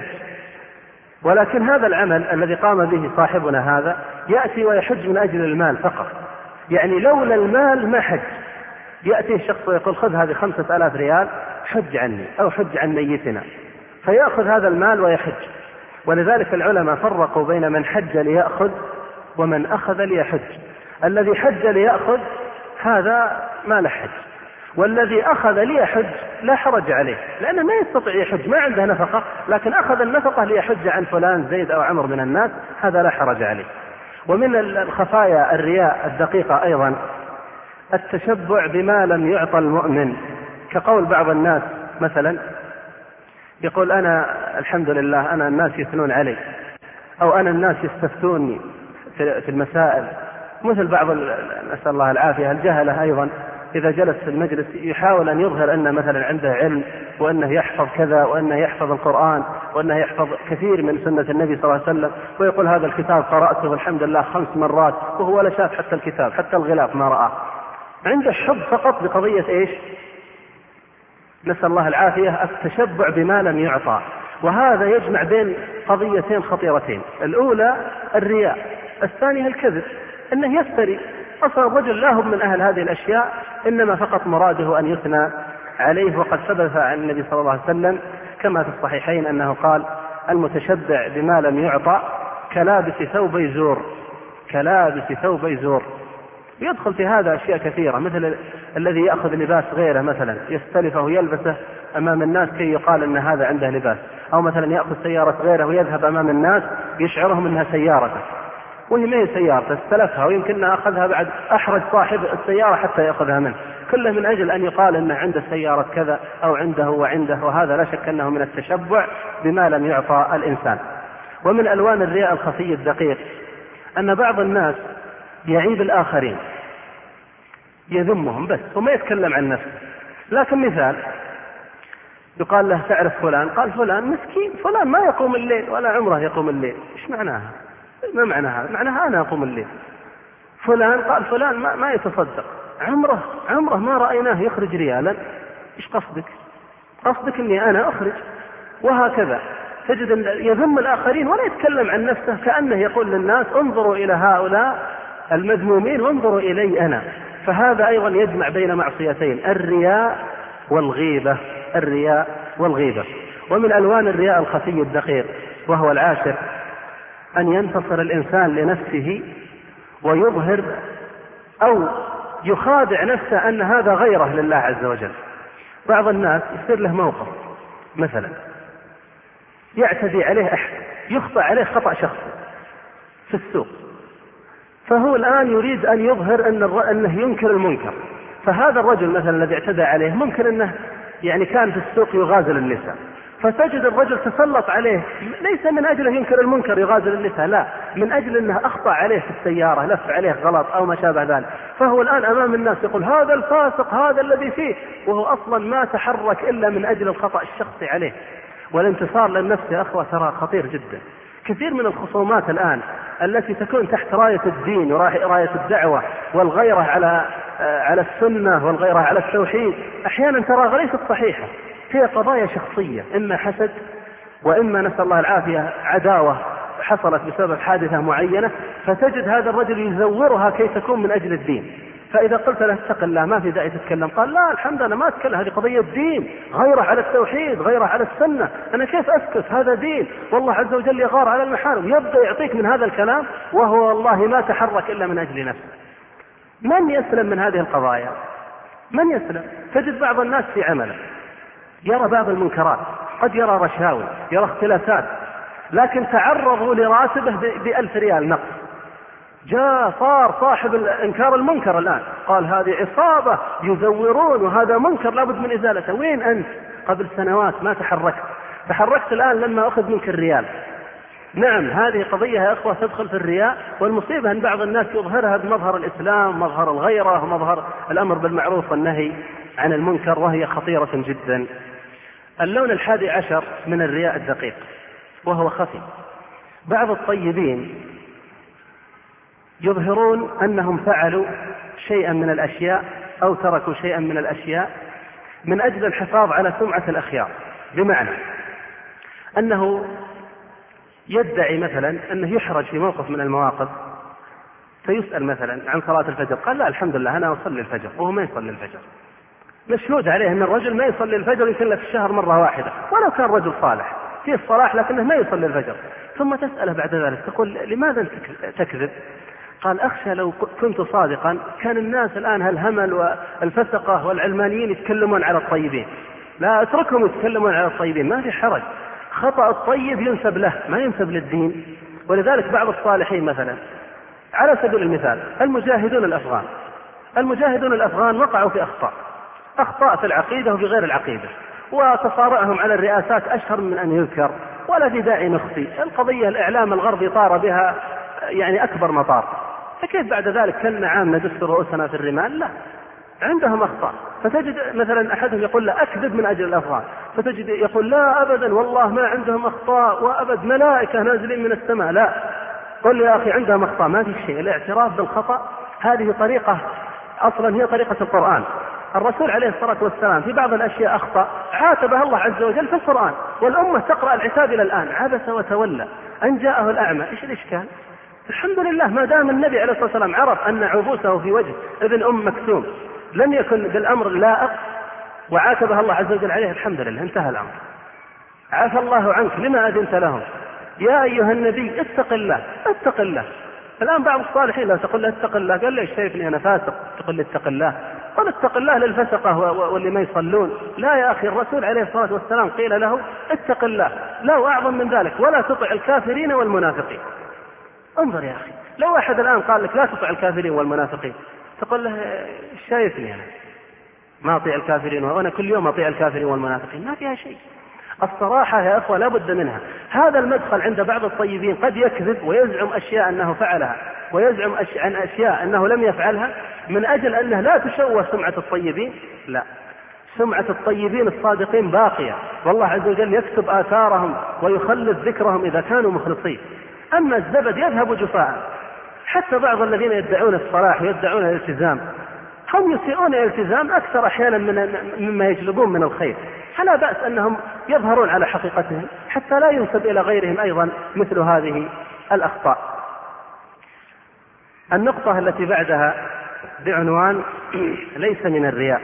ولكن هذا العمل الذي قام به صاحبنا هذا يأتي ويحج من أجل المال فقط، يعني لولا المال ما حج. يأتي الشخص ويقول: خذ هذه 5000 ريال حج عني أو حج عن ميتنا، فيأخذ هذا المال ويحج. ولذلك العلماء فرقوا بين من حج ليأخذ ومن أخذ ليحج. الذي حج ليأخذ هذا ما له حج، والذي أخذ ليحج لا حرج عليه، لأنه ما يستطيع يحج، ما عنده نفقة، لكن أخذ النفقة ليحج عن فلان زيد أو عمر من الناس، هذا لا حرج عليه. ومن الخفايا الرياء الدقيقة أيضا التشبع بما لم يعطى المؤمن، كقول بعض الناس مثلا يقول: أنا الحمد لله أنا الناس يثنون علي، أو أنا الناس يستفتوني في المسائل، مثل بعض نسأل الله العافية الجهلة أيضا إذا جلس في المجلس يحاول أن يظهر أن مثلا عنده علم، وأنه يحفظ كذا، وأنه يحفظ القرآن، وأنه يحفظ كثير من سنة النبي صلى الله عليه وسلم، ويقول: هذا الكتاب قرأته والحمد لله 5 مرات، وهو لا شاف حتى الكتاب، حتى الغلاف ما رآه. عنده حب فقط بقضية إيش؟ نسأل الله العافية التشبع بما لم يعطى. وهذا يجمع بين قضيتين خطيرتين: الأولى الرياء، الثانية الكذب، أنه يفتري. أصلا الرجل لا هو من أهل هذه الأشياء، إنما فقط مراده أن يثنى عليه. وقد ثبت عن النبي صلى الله عليه وسلم كما في الصحيحين أنه قال: المتشبع بما لم يعطى كلابس ثوب زور، كلابس ثوب زور. يدخل في هذا أشياء كثيرة، مثل الذي يأخذ لباس غيره مثلا يستلفه ويلبسه أمام الناس كي يقال أن هذا عنده لباس، أو مثلا يأخذ سيارة غيره ويذهب أمام الناس يشعرهم أنها سيارته، وهي ما هي سيارته، استلفها ويمكن أخذها بعد أحرج صاحب السيارة حتى يأخذها منه، كله من أجل أن يقال أنه عنده سيارة كذا أو عنده وعنده. وهذا لا شك أنه من التشبع بما لم يعطى الإنسان. ومن ألوان الرياء الخفي الدقيق أن بعض الناس يعيب الآخرين، يذمهم بس وما يتكلم عن نفسه. لكن مثال، يقال له تعرف فلان؟ قال فلان مسكين، فلان ما يقوم الليل ولا عمره يقوم الليل. إيش معناها؟ ما معناها؟ معناها أنا أقوم الليل. فلان قال فلان ما يتصدق، عمره ما رأيناه يخرج ريالا. إيش قصدك؟ قصدك أني أنا أخرج. وهكذا تجد أن يذم الآخرين ولا يتكلم عن نفسه، كأنه يقول للناس انظروا إلى هؤلاء المذمومين وانظروا إلي أنا. فهذا أيضا يجمع بين معصيتين، الرياء والغيبة. الرياء والغيبة. ومن ألوان الرياء الخفي الدقيق وهو العاشر أن ينتصر الإنسان لنفسه ويظهر أو يخادع نفسه أن هذا غيره لله عز وجل. بعض الناس يصير له موقف، مثلا يعتدي عليه أحد، يخطأ عليه خطأ شخصي في السوق، فهو الآن يريد أن يظهر أنه ينكر المنكر. فهذا الرجل مثلا الذي اعتدى عليه ممكن أنه يعني كان في السوق يغازل النساء، فتجد الرجل تسلط عليه ليس من أجله ينكر المنكر يغازل النساء، لا، من أجل أنه أخطأ عليه في السيارة، لف عليه غلط أو ما شابه ذلك. فهو الآن أمام الناس يقول هذا الفاسق، هذا الذي فيه، وهو أصلا ما تحرك إلا من أجل الخطأ الشخصي عليه. والانتصار للنفس يا أخوة ترى خطير جدا. كثير من الخصومات الآن التي تكون تحت راية الدين وراية الدعوة والغيرة على السنة والغيرة على التوحيد، أحيانا ترى ليست صحيحة، هي قضايا شخصية، إما حسد وإما نسأل الله العافية عداوة حصلت بسبب حادثة معينة، فتجد هذا الرجل يزورها كي تكون من أجل الدين. فإذا قلت له اتق الله ما في داعي تتكلم، قال لا الحمد لله ما أتكلم، هذه قضية دين، غيرة على التوحيد، غيرة على السنة، أنا كيف أسكت؟ هذا دين، والله عز وجل يغار على المحارم. يبدأ يعطيك من هذا الكلام وهو والله ما تحرك إلا من أجل نفسه. من يسلم من هذه القضايا؟ من يسلم؟ تجد بعض الناس في عمله يرى بعض المنكرات، قد يرى رشاوي، يرى اختلافات، لكن تعرضوا لراتبه ب1000 ريال نقص، جاء صار صاحب انكار المنكر الآن، قال هذه عصابة يزورون وهذا منكر لابد من إزالته. وين أنت قبل سنوات ما تحركت الآن لما أخذ منك الريال. نعم هذه قضية يا أخوة تدخل في الرياء، والمصيبة أن بعض الناس يظهرها بمظهر الإسلام، مظهر الغيرة، ومظهر الأمر بالمعروف والنهي عن المنكر، وهي خطيرة جدا. اللون 11 من الرياء الدقيق وهو خفي. بعض الطيبين يظهرون أنهم فعلوا شيئا من الأشياء أو تركوا شيئا من الأشياء من أجل الحفاظ على سمعة الأخيار، بمعنى أنه يدعي مثلا أنه يحرج في موقف من المواقف، فيسأل مثلا عن صلاة الفجر، قال لا الحمد لله أنا أصلي الفجر، وهو ما يصلي الفجر. مشهود عليه أن الرجل ما يصلي الفجر يمكن في الشهر مرة واحدة، ولو كان رجل صالح فيه الصلاح لكنه ما يصلي الفجر. ثم تسأله بعد ذلك تقول لماذا تكذب؟ قال أخشى لو كنت صادقا كان الناس الآن هالهمل والفسقة والعلمانيين يتكلمون على الطيبين، لا اتركهم يتكلمون على الطيبين، ما في حرج، خطأ الطيب ينسب له ما ينسب للدين. ولذلك بعض الصالحين مثلا على سبيل المثال المجاهدون الأفغان وقعوا في أخطاء في العقيدة وفي غير العقيدة، وتصارعهم على الرئاسات أشهر من أن يذكر، ولا في داعي نخفي القضية. الإعلام الغربي طار بها يعني أكبر مطار، فكيف بعد ذلك كنا عام ندس رؤوسنا في الرمال؟ لا، عندهم أخطاء. فتجد مثلا أحدهم يقول لا أكذب من أجل الأفغان، فتجد يقول لا أبدا والله ما عندهم أخطاء وأبد ملائكة نازلين من السماء. لا، قل يا أخي عندهم أخطاء، ما في شيء. الاعتراف بالخطأ هذه طريقة أصلا هي طريقة القرآن. الرسول عليه الصلاة والسلام في بعض الأشياء أخطأ عاتبها الله عز وجل في القرآن، والأمة تقرأ العتاب إلى الآن، عبس وتولى أن جاءه الأعمى. إيش الإشكال؟ الحمد لله ما دام النبي عليه الصلاة والسلام عرف أن عبوسه في وجه ابن أم مكتوم لم يكن بالأمر لائق وعاتبها الله عز وجل عليه، الحمد لله انتهى الأمر، عفى الله عنك لما أذنت لهم، يا أيها النبي اتق الله. الآن بعض الصالحين لو تقول له اتق الله قال ليش شايفني أنا فاسق تقول لي اتق الله؟ قل اتق الله للفسقة واللي ما يصلون. لا يا أخي، الرسول عليه الصلاة والسلام قيل له اتق الله، لا وأعظم من ذلك ولا تطع الكافرين والمنافقين. انظر يا أخي، لو أحد الآن قال لك لا تطع الكافرين والمنافقين تقول له شايفني أنا ما أطيع الكافرين وأنا كل يوم أطيع الكافرين والمنافقين، ما فيها شيء. الصراحة يا أخوة لا بد منها. هذا المدخل عند بعض الطيبين قد يكذب ويزعم أشياء أنه فعلها ويزعم عن أشياء أنه لم يفعلها من أجل أنه لا تشوه سمعة الطيبين. لا، سمعة الطيبين الصادقين باقية، والله عز وجل يكتب آثارهم ويخلد ذكرهم إذا كانوا مخلصين. أما الزبد يذهب جفاء. حتى بعض الذين يدعون الصلاح ويدعون الالتزام هم يسيئون الالتزام أكثر أحيانا مما يجلبون من الخير، فلا بأس أنهم يظهرون على حقيقتهم حتى لا ينسب إلى غيرهم أيضا مثل هذه الأخطاء. النقطة التي بعدها بعنوان ليس من الرياء.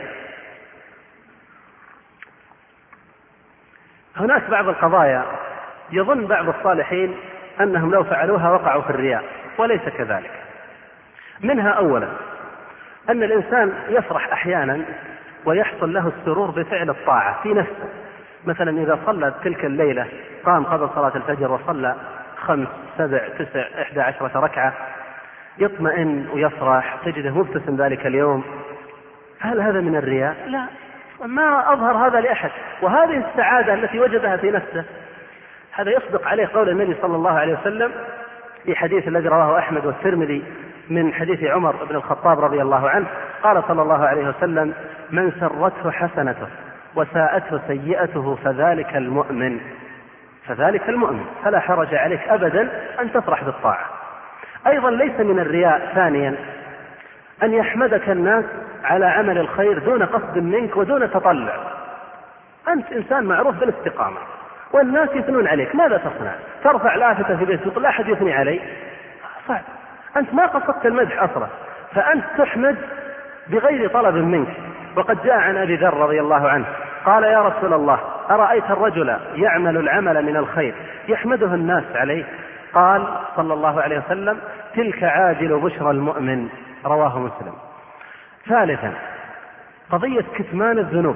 هناك بعض القضايا يظن بعض الصالحين أنهم لو فعلوها وقعوا في الرياء، وليس كذلك. منها أولا أن الإنسان يفرح أحيانا ويحصل له السرور بفعل الطاعة في نفسه. مثلا إذا صلى تلك الليلة قام قبل صلاة الفجر وصلى 5 7 9 11 ركعة، يطمئن ويفرح، تجده مبتسم ذلك اليوم. هل هذا من الرياء؟ لا، ما أظهر هذا لأحد. وهذه السعادة التي وجدها في نفسه هذا يصدق عليه قول النبي صلى الله عليه وسلم في حديث الذي رواه أحمد والترمذي من حديث عمر بن الخطاب رضي الله عنه، قال صلى الله عليه وسلم: من سرته حسنته وساءته سيئته فذلك المؤمن. فذلك المؤمن، فلا حرج عليك أبدا أن تفرح بالطاعة. أيضا ليس من الرياء ثانيا أن يحمدك الناس على عمل الخير دون قصد منك ودون تطلع. أنت إنسان معروف بالاستقامة والناس يثنون عليك، ماذا تصنع؟ ترفع لافتة في بيتك لا أحد يثني عليك؟ صعب. أنت ما قصدت المدح أصلا، فأنت تحمد بغير طلب منك. وقد جاء عن أبي ذر رضي الله عنه قال: يا رسول الله، أرأيت الرجل يعمل العمل من الخير يحمده الناس عليه؟ قال صلى الله عليه وسلم: تلك عاجل بشرى المؤمن. رواه مسلم. ثالثا قضية كتمان الذنوب.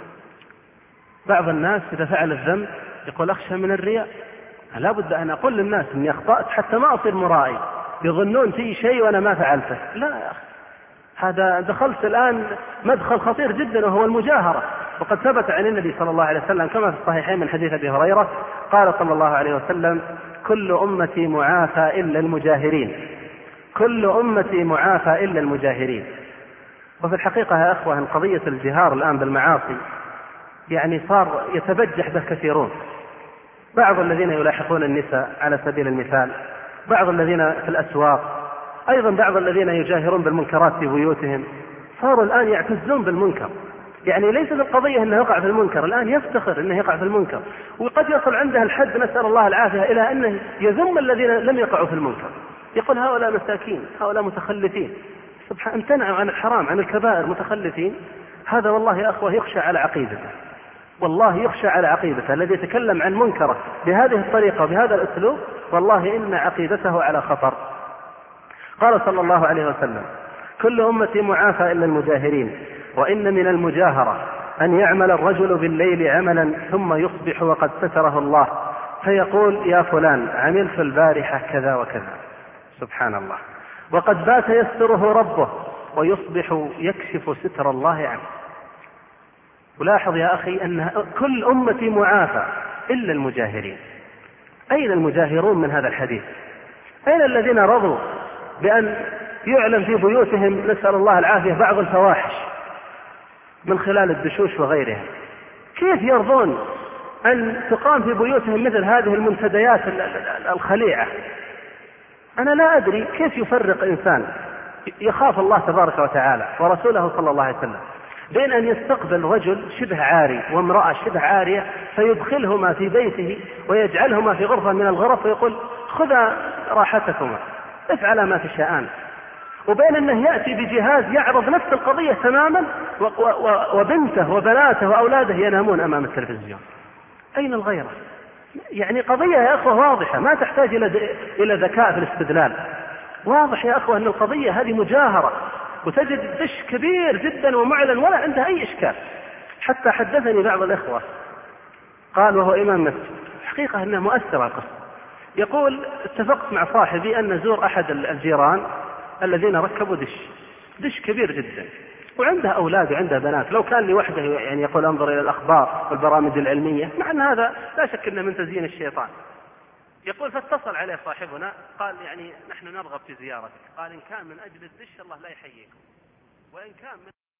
بعض الناس إذا فعل الذنب يقول: أخشى من الرياء، لا بد أن أقول للناس أني أخطأت حتى ما أصير مرائي، يظنون في شيء وأنا ما فعلته. لا يا أخي، هذا دخلت الآن مدخل خطير جدا وهو المجاهرة. وقد ثبت عن النبي صلى الله عليه وسلم كما في الصحيحين من حديث أبي هريرة قال صلى الله عليه وسلم: كل أمتي معافى إلا المجاهرين. كل أمتي معافى إلا المجاهرين. وفي الحقيقة يا أخوة أن قضية الجهار الآن بالمعاصي يعني صار يتبجح به كثيرون. بعض الذين يلاحقون النساء على سبيل المثال، بعض الذين في الأسواق، أيضا بعض الذين يجاهرون بالمنكرات في بيوتهم، صاروا الآن يعتزون بالمنكر. يعني ليس القضية أنه يقع في المنكر، الآن يفتخر أنه يقع في المنكر، وقد يصل عنده الحد نسأل الله العافية إلى أنه يذم الذين لم يقعوا في المنكر، يقول: هؤلاء مساكين، هؤلاء متخلفين، سبحان امتنعوا عن الحرام عن الكبائر متخلفين. هذا والله يا أخوة يخشى على عقيدته، والله يخشى على عقيدته. الذي يتكلم عن منكره بهذه الطريقة وبهذا الأسلوب والله إن عقيدته على خطر. قال صلى الله عليه وسلم: كل أمتي معافى إلا المجاهرين، وإن من المجاهرة أن يعمل الرجل بالليل عملا ثم يصبح وقد ستره الله فيقول: يا فلان عملت البارحة كذا وكذا. سبحان الله. وقد بات يستره ربه ويصبح يكشف ستر الله عنه. ولاحظ يا أخي أن كل أمتي معافى إلا المجاهرين. أين المجاهرون من هذا الحديث؟ أين الذين رضوا بأن يعلم في بيوتهم نسأل الله العافية بعض الفواحش من خلال الدشوش وغيرها؟ كيف يرضون أن تقام في بيوتهم مثل هذه المنتديات الخليعة؟ أنا لا أدري كيف يفرق إنسان يخاف الله تبارك وتعالى ورسوله صلى الله عليه وسلم بين أن يستقبل رجل شبه عاري وامرأة شبه عارية فيدخلهما في بيته ويجعلهما في غرفة من الغرف ويقول: خذا راحتكما افعلا ما تشاءان، وبين أنه يأتي بجهاز يعرض نفس القضية تماما وبنته وبناته وأولاده ينامون أمام التلفزيون. أين الغيرة؟ يعني قضية يا أخوة واضحة ما تحتاج إلى ذكاء في الاستدلال. واضح يا أخوة أن القضية هذه مجاهرة، وتجد دش كبير جدا ومعلن ولا عندها أي إشكال. حتى حدثني بعض الإخوة قال وهو إمام مسجد، حقيقة أنها مؤثرة القصة، يقول: اتفقت مع صاحبي أن نزور أحد الجيران الذين ركبوا دش كبير جدا، وعنده أولاد وعنده بنات. لو كان لوحده يعني يقول انظر إلى الأخبار والبرامج العلمية، مع أن هذا لا شك أنه من تزيين الشيطان. يقول فاتصل عليه صاحبنا قال يعني نحن نرغب في زيارتك. قال إن كان من أجل الدش الله لا يحييكم، وإن كان من